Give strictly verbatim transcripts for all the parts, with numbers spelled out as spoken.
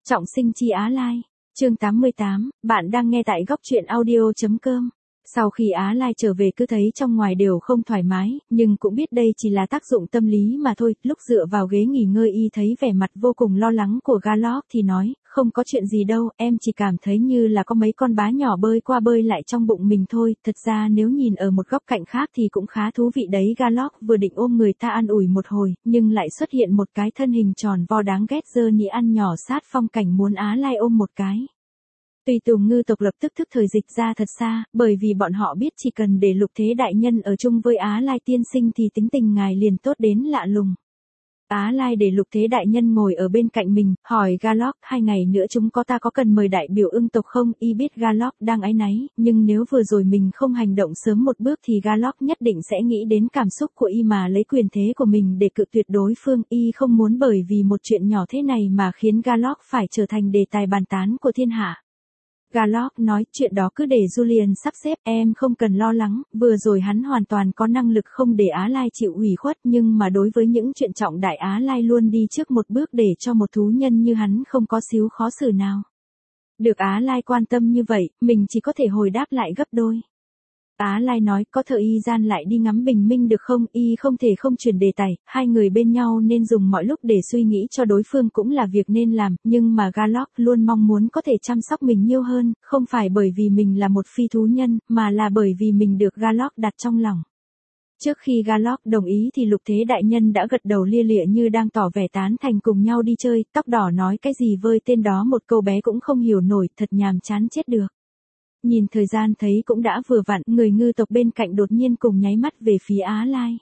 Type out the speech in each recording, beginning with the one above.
Trọng sinh chi Á Lai, chương tám mươi tám, bạn đang nghe tại góc truyện audio.com. Sau khi Á Lai trở về cứ thấy trong ngoài đều không thoải mái, nhưng cũng biết đây chỉ là tác dụng tâm lý mà thôi. Lúc dựa vào ghế nghỉ ngơi y thấy vẻ mặt vô cùng lo lắng của Gallock thì nói, không có chuyện gì đâu, em chỉ cảm thấy như là có mấy con bá nhỏ bơi qua bơi lại trong bụng mình thôi. Thật ra nếu nhìn ở một góc cạnh khác thì cũng khá thú vị đấy. Gallock vừa định ôm người ta an ủi một hồi, nhưng lại xuất hiện một cái thân hình tròn vo đáng ghét dơ nị ăn nhỏ sát phong cảnh muốn Á Lai ôm một cái. Tùy Tùng ngư tộc lập tức thức thời dịch ra thật xa, bởi vì bọn họ biết chỉ cần để Lục Thế Đại Nhân ở chung với Á Lai tiên sinh thì tính tình ngài liền tốt đến lạ lùng. Á Lai để Lục Thế Đại Nhân ngồi ở bên cạnh mình, hỏi Gallock, hai ngày nữa chúng có ta có cần mời đại biểu ưng tộc không? Y biết Gallock đang áy náy, nhưng nếu vừa rồi mình không hành động sớm một bước thì Gallock nhất định sẽ nghĩ đến cảm xúc của y mà lấy quyền thế của mình để cự tuyệt đối phương. Y không muốn bởi vì một chuyện nhỏ thế này mà khiến Gallock phải trở thành đề tài bàn tán của thiên hạ. Gallock nói, chuyện đó cứ để Julian sắp xếp, em không cần lo lắng, vừa rồi hắn hoàn toàn có năng lực không để Á Lai chịu ủy khuất, nhưng mà đối với những chuyện trọng đại Á Lai luôn đi trước một bước để cho một thú nhân như hắn không có xíu khó xử nào. Được Á Lai quan tâm như vậy, mình chỉ có thể hồi đáp lại gấp đôi. Á Lai nói, có thời y gian lại đi ngắm bình minh được không? Y không thể không chuyển đề tài, hai người bên nhau nên dùng mọi lúc để suy nghĩ cho đối phương cũng là việc nên làm, nhưng mà Gallock luôn mong muốn có thể chăm sóc mình nhiều hơn, không phải bởi vì mình là một phi thú nhân, mà là bởi vì mình được Gallock đặt trong lòng. Trước khi Gallock đồng ý thì Lục Thế Đại Nhân đã gật đầu lia lịa như đang tỏ vẻ tán thành cùng nhau đi chơi. Tóc đỏ nói cái gì với tên đó một câu bé cũng không hiểu nổi, thật nhàm chán chết được. Nhìn thời gian thấy cũng đã vừa vặn, người ngư tộc bên cạnh đột nhiên cùng nháy mắt về phía Á Lai.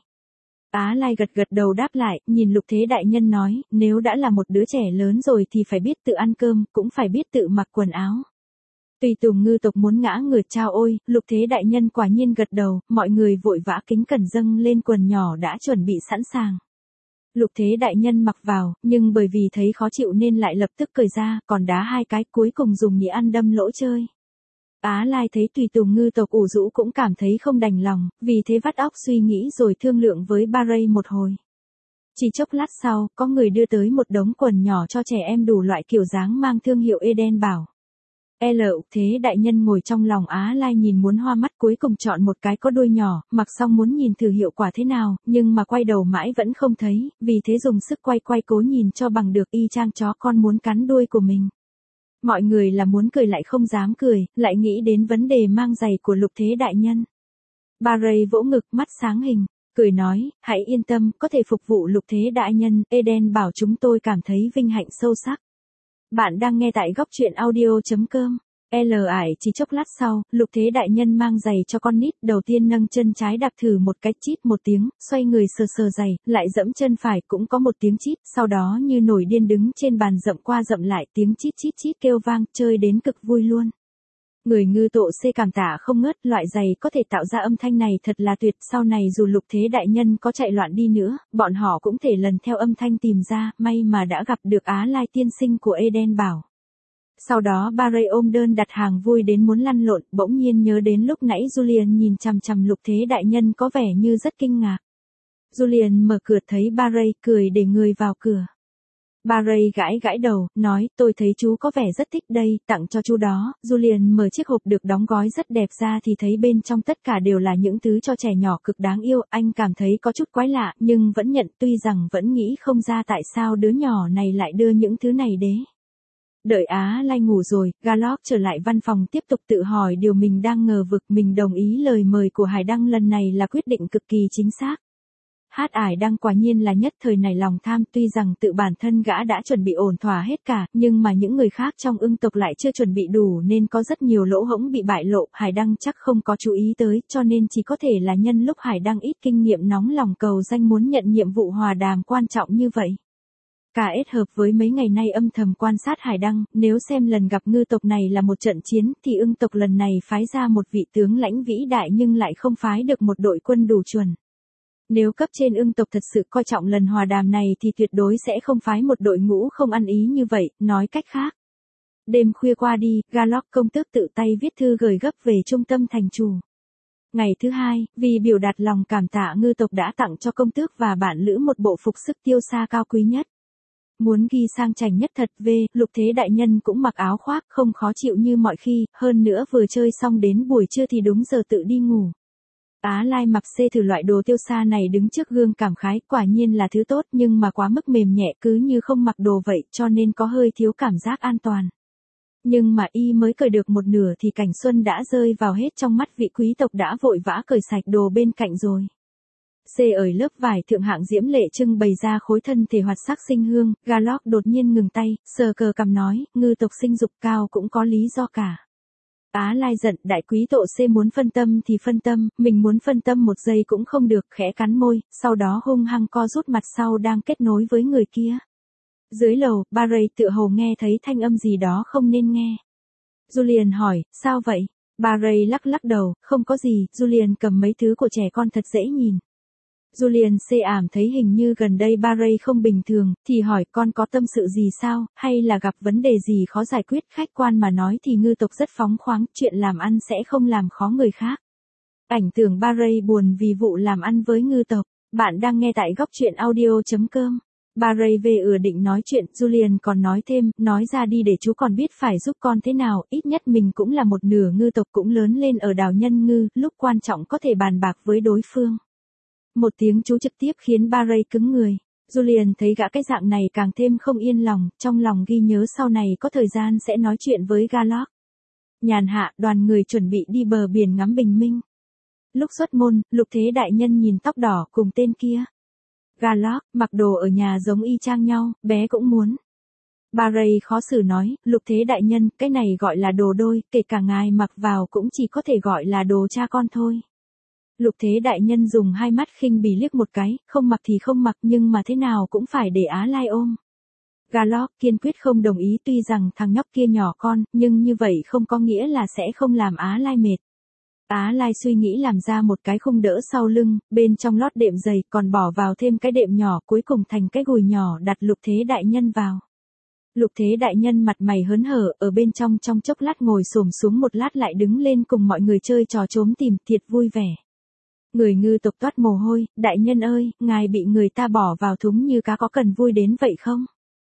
Á Lai gật gật đầu đáp lại, nhìn Lục Thế Đại Nhân nói, nếu đã là một đứa trẻ lớn rồi thì phải biết tự ăn cơm, cũng phải biết tự mặc quần áo. Tùy Tùng ngư tộc muốn ngã ngửa chao ôi, Lục Thế Đại Nhân quả nhiên gật đầu, mọi người vội vã kính cẩn dâng lên quần nhỏ đã chuẩn bị sẵn sàng. Lục Thế Đại Nhân mặc vào, nhưng bởi vì thấy khó chịu nên lại lập tức cởi ra, còn đá hai cái cuối cùng dùng nhị ăn đâm lỗ chơi. Á Lai thấy Tùy Tùng ngư tộc ủ rũ cũng cảm thấy không đành lòng, vì thế vắt óc suy nghĩ rồi thương lượng với Barry một hồi. Chỉ chốc lát sau, có người đưa tới một đống quần nhỏ cho trẻ em đủ loại kiểu dáng mang thương hiệu Eden Bảo. L. Thế Đại Nhân ngồi trong lòng Á Lai nhìn muốn hoa mắt cuối cùng chọn một cái có đuôi nhỏ, mặc xong muốn nhìn thử hiệu quả thế nào, nhưng mà quay đầu mãi vẫn không thấy, vì thế dùng sức quay quay cố nhìn cho bằng được y chang chó con muốn cắn đuôi của mình. Mọi người là muốn cười lại không dám cười, lại nghĩ đến vấn đề mang giày của Lục Thế Đại Nhân. Barry vỗ ngực mắt sáng hình, cười nói, hãy yên tâm, có thể phục vụ Lục Thế Đại Nhân, Eden bảo chúng tôi cảm thấy vinh hạnh sâu sắc. Bạn đang nghe tại góc truyện audio.com. L ải chỉ chốc lát sau, Lục Thế Đại Nhân mang giày cho con nít, đầu tiên nâng chân trái đạp thử một cái chít một tiếng, xoay người sờ sờ giày, lại dẫm chân phải cũng có một tiếng chít, sau đó như nổi điên đứng trên bàn dậm qua dậm lại, tiếng chít chít chít kêu vang, chơi đến cực vui luôn. Người ngư tộ C cảm tạ không ngớt, loại giày có thể tạo ra âm thanh này thật là tuyệt, sau này dù Lục Thế Đại Nhân có chạy loạn đi nữa, bọn họ cũng thể lần theo âm thanh tìm ra, may mà đã gặp được Á Lai tiên sinh của Eden Bảo. Sau đó Barry ôm đơn đặt hàng vui đến muốn lăn lộn, bỗng nhiên nhớ đến lúc nãy Julian nhìn chằm chằm Lục Thế Đại Nhân có vẻ như rất kinh ngạc. Julian mở cửa thấy Barry, cười để người vào cửa. Barry gãi gãi đầu, nói, tôi thấy chú có vẻ rất thích đây, tặng cho chú đó. Julian mở chiếc hộp được đóng gói rất đẹp ra thì thấy bên trong tất cả đều là những thứ cho trẻ nhỏ cực đáng yêu, anh cảm thấy có chút quái lạ, nhưng vẫn nhận, tuy rằng vẫn nghĩ không ra tại sao đứa nhỏ này lại đưa những thứ này đến. Đợi Á Lai ngủ rồi, Gallock trở lại văn phòng tiếp tục tự hỏi điều mình đang ngờ vực. Mình đồng ý lời mời của Hải Đăng lần này là quyết định cực kỳ chính xác. Hát Ải Đăng quả nhiên là nhất thời này lòng tham, tuy rằng tự bản thân gã đã chuẩn bị ổn thỏa hết cả, nhưng mà những người khác trong ưng tộc lại chưa chuẩn bị đủ nên có rất nhiều lỗ hổng bị bại lộ. Hải Đăng chắc không có chú ý tới, cho nên chỉ có thể là nhân lúc Hải Đăng ít kinh nghiệm nóng lòng cầu danh muốn nhận nhiệm vụ hòa đàm quan trọng như vậy. Cả kết hợp với mấy ngày nay âm thầm quan sát Hải Đăng, nếu xem lần gặp ngư tộc này là một trận chiến thì ưng tộc lần này phái ra một vị tướng lãnh vĩ đại nhưng lại không phái được một đội quân đủ chuẩn. Nếu cấp trên ưng tộc thật sự coi trọng lần hòa đàm này thì tuyệt đối sẽ không phái một đội ngũ không ăn ý như vậy, nói cách khác. Đêm khuya qua đi, Gallock công tước tự tay viết thư gửi gấp về trung tâm thành chủ. Ngày thứ hai, vì biểu đạt lòng cảm tạ ngư tộc đã tặng cho công tước và bạn lữ một bộ phục sức tiêu xa cao quý nhất. Muốn ghi sang chảnh nhất thật v, Lục Thế đại nhân cũng mặc áo khoác, không khó chịu như mọi khi, hơn nữa vừa chơi xong đến buổi trưa thì đúng giờ tự đi ngủ. Á Lai mặc xê thử loại đồ tiêu xa này đứng trước gương cảm khái, quả nhiên là thứ tốt nhưng mà quá mức mềm nhẹ cứ như không mặc đồ vậy cho nên có hơi thiếu cảm giác an toàn. Nhưng mà y mới cởi được một nửa thì cảnh xuân đã rơi vào hết trong mắt vị quý tộc đã vội vã cởi sạch đồ bên cạnh rồi. C ở lớp vải thượng hạng diễm lệ trưng bày ra khối thân thể hoạt sắc sinh hương, Garlock đột nhiên ngừng tay, sờ cờ cằm nói, ngư tộc sinh dục cao cũng có lý do cả. Á Lai giận, đại quý tộ C muốn phân tâm thì phân tâm, mình muốn phân tâm một giây cũng không được, khẽ cắn môi, sau đó hung hăng co rút mặt sau đang kết nối với người kia. Dưới lầu, Barry tựa hồ nghe thấy thanh âm gì đó không nên nghe. Julian hỏi, sao vậy? Barry lắc lắc đầu, không có gì, Julian cầm mấy thứ của trẻ con thật dễ nhìn. Julian C ảm thấy hình như gần đây Barry không bình thường, thì hỏi con có tâm sự gì sao, hay là gặp vấn đề gì khó giải quyết, khách quan mà nói thì ngư tộc rất phóng khoáng, chuyện làm ăn sẽ không làm khó người khác. Ảnh tưởng Barry buồn vì vụ làm ăn với ngư tộc, bạn đang nghe tại góc truyện audio chấm com. Barry về ửa định nói chuyện, Julian còn nói thêm, nói ra đi để chú còn biết phải giúp con thế nào, ít nhất mình cũng là một nửa ngư tộc cũng lớn lên ở đảo Nhân Ngư, lúc quan trọng có thể bàn bạc với đối phương. Một tiếng chú trực tiếp khiến Barry cứng người. Julian thấy gã cái dạng này càng thêm không yên lòng, trong lòng ghi nhớ sau này có thời gian sẽ nói chuyện với Garlock. Nhàn hạ, đoàn người chuẩn bị đi bờ biển ngắm bình minh. Lúc xuất môn, Lục Thế đại nhân nhìn tóc đỏ cùng tên kia. Garlock, mặc đồ ở nhà giống y chang nhau, bé cũng muốn. Barry khó xử nói, Lục Thế đại nhân, cái này gọi là đồ đôi, kể cả ngài mặc vào cũng chỉ có thể gọi là đồ cha con thôi. Lục Thế đại nhân dùng hai mắt khinh bỉ liếc một cái, không mặc thì không mặc nhưng mà thế nào cũng phải để Á Lai ôm. Garlock kiên quyết không đồng ý, tuy rằng thằng nhóc kia nhỏ con, nhưng như vậy không có nghĩa là sẽ không làm Á Lai mệt. Á Lai suy nghĩ làm ra một cái khung đỡ sau lưng, bên trong lót đệm dày, còn bỏ vào thêm cái đệm nhỏ, cuối cùng thành cái gùi nhỏ đặt Lục Thế đại nhân vào. Lục Thế đại nhân mặt mày hớn hở, ở bên trong trong chốc lát ngồi xổm xuống một lát lại đứng lên cùng mọi người chơi trò trốn tìm, thiệt vui vẻ. Người ngư tộc toát mồ hôi, đại nhân ơi, ngài bị người ta bỏ vào thúng như cá có cần vui đến vậy không?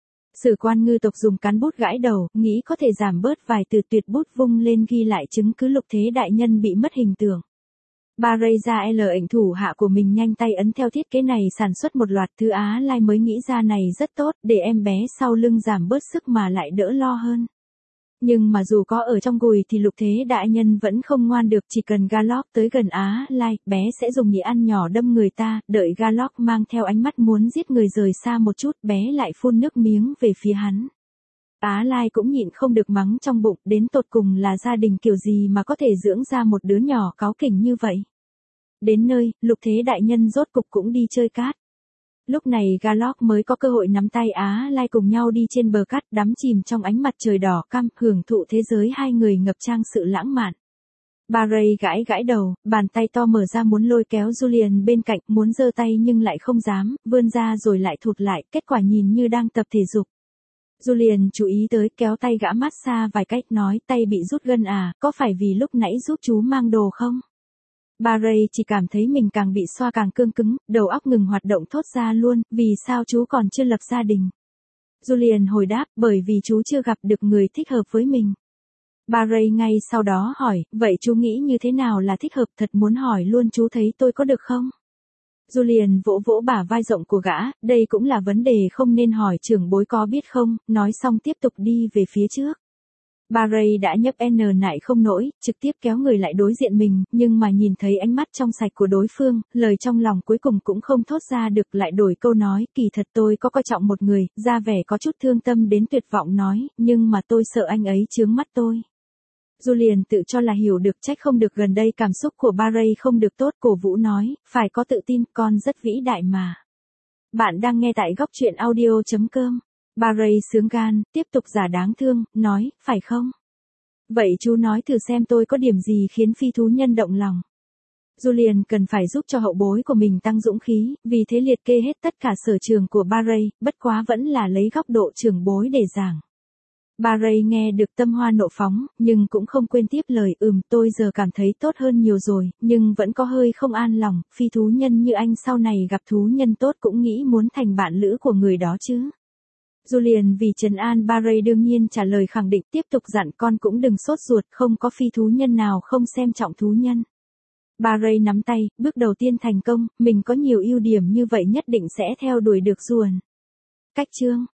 Sử quan ngư tộc dùng cán bút gãi đầu, nghĩ có thể giảm bớt vài từ, tuyệt bút vung lên ghi lại chứng cứ Lục Thế đại nhân bị mất hình tượng. Barry ra L ảnh thủ hạ của mình nhanh tay ấn theo thiết kế này sản xuất một loạt thứ Á Lai mới nghĩ ra này rất tốt, để em bé sau lưng giảm bớt sức mà lại đỡ lo hơn. Nhưng mà dù có ở trong gùi thì Lục Thế đại nhân vẫn không ngoan được, chỉ cần Garlock tới gần Á Lai, bé sẽ dùng nhị ăn nhỏ đâm người ta, đợi Garlock mang theo ánh mắt muốn giết người rời xa một chút, bé lại phun nước miếng về phía hắn. Á Lai cũng nhịn không được mắng trong bụng, đến tột cùng là gia đình kiểu gì mà có thể dưỡng ra một đứa nhỏ cáu kỉnh như vậy. Đến nơi, Lục Thế đại nhân rốt cục cũng đi chơi cát. Lúc này Garlock mới có cơ hội nắm tay Á Lai cùng nhau đi trên bờ cát, đắm chìm trong ánh mặt trời đỏ cam, hưởng thụ thế giới hai người ngập tràn sự lãng mạn. Barry gãi gãi đầu, bàn tay to mở ra muốn lôi kéo Julian bên cạnh, muốn giơ tay nhưng lại không dám, vươn ra rồi lại thụt lại, kết quả nhìn như đang tập thể dục. Julian chú ý tới, kéo tay gã massage vài cách, nói, tay bị rút gân à, có phải vì lúc nãy giúp chú mang đồ không? Barry chỉ cảm thấy mình càng bị xoa càng cương cứng, đầu óc ngừng hoạt động, thốt ra luôn, vì sao chú còn chưa lập gia đình? Julian hồi đáp, bởi vì chú chưa gặp được người thích hợp với mình. Barry ngay sau đó hỏi, vậy chú nghĩ như thế nào là thích hợp, thật muốn hỏi luôn, chú thấy tôi có được không? Julian vỗ vỗ bả vai rộng của gã, đây cũng là vấn đề không nên hỏi, trưởng bối có biết không, nói xong tiếp tục đi về phía trước. Barry đã nhấp n nại không nổi, trực tiếp kéo người lại đối diện mình, nhưng mà nhìn thấy ánh mắt trong sạch của đối phương, lời trong lòng cuối cùng cũng không thốt ra được, lại đổi câu nói, kỳ thật tôi có coi trọng một người, ra vẻ có chút thương tâm đến tuyệt vọng nói, nhưng mà tôi sợ anh ấy chướng mắt tôi. Julian tự cho là hiểu được, trách không được gần đây cảm xúc của Barry không được tốt, cổ vũ nói, phải có tự tin, con rất vĩ đại mà. Bạn đang nghe tại góc truyện audio chấm com. Barry sướng gan, tiếp tục giả đáng thương, nói, phải không? Vậy chú nói thử xem tôi có điểm gì khiến phi thú nhân động lòng. Julian cần phải giúp cho hậu bối của mình tăng dũng khí, vì thế liệt kê hết tất cả sở trường của Barry, bất quá vẫn là lấy góc độ trưởng bối để giảng. Barry nghe được tâm hoa nộ phóng, nhưng cũng không quên tiếp lời, ừm, tôi giờ cảm thấy tốt hơn nhiều rồi, nhưng vẫn có hơi không an lòng, phi thú nhân như anh sau này gặp thú nhân tốt cũng nghĩ muốn thành bạn lữ của người đó chứ. Julian vì trấn an Barry đương nhiên trả lời khẳng định, tiếp tục dặn con cũng đừng sốt ruột, không có phi thú nhân nào không xem trọng thú nhân. Barry nắm tay, bước đầu tiên thành công, mình có nhiều ưu điểm như vậy nhất định sẽ theo đuổi được Juan. Cách chương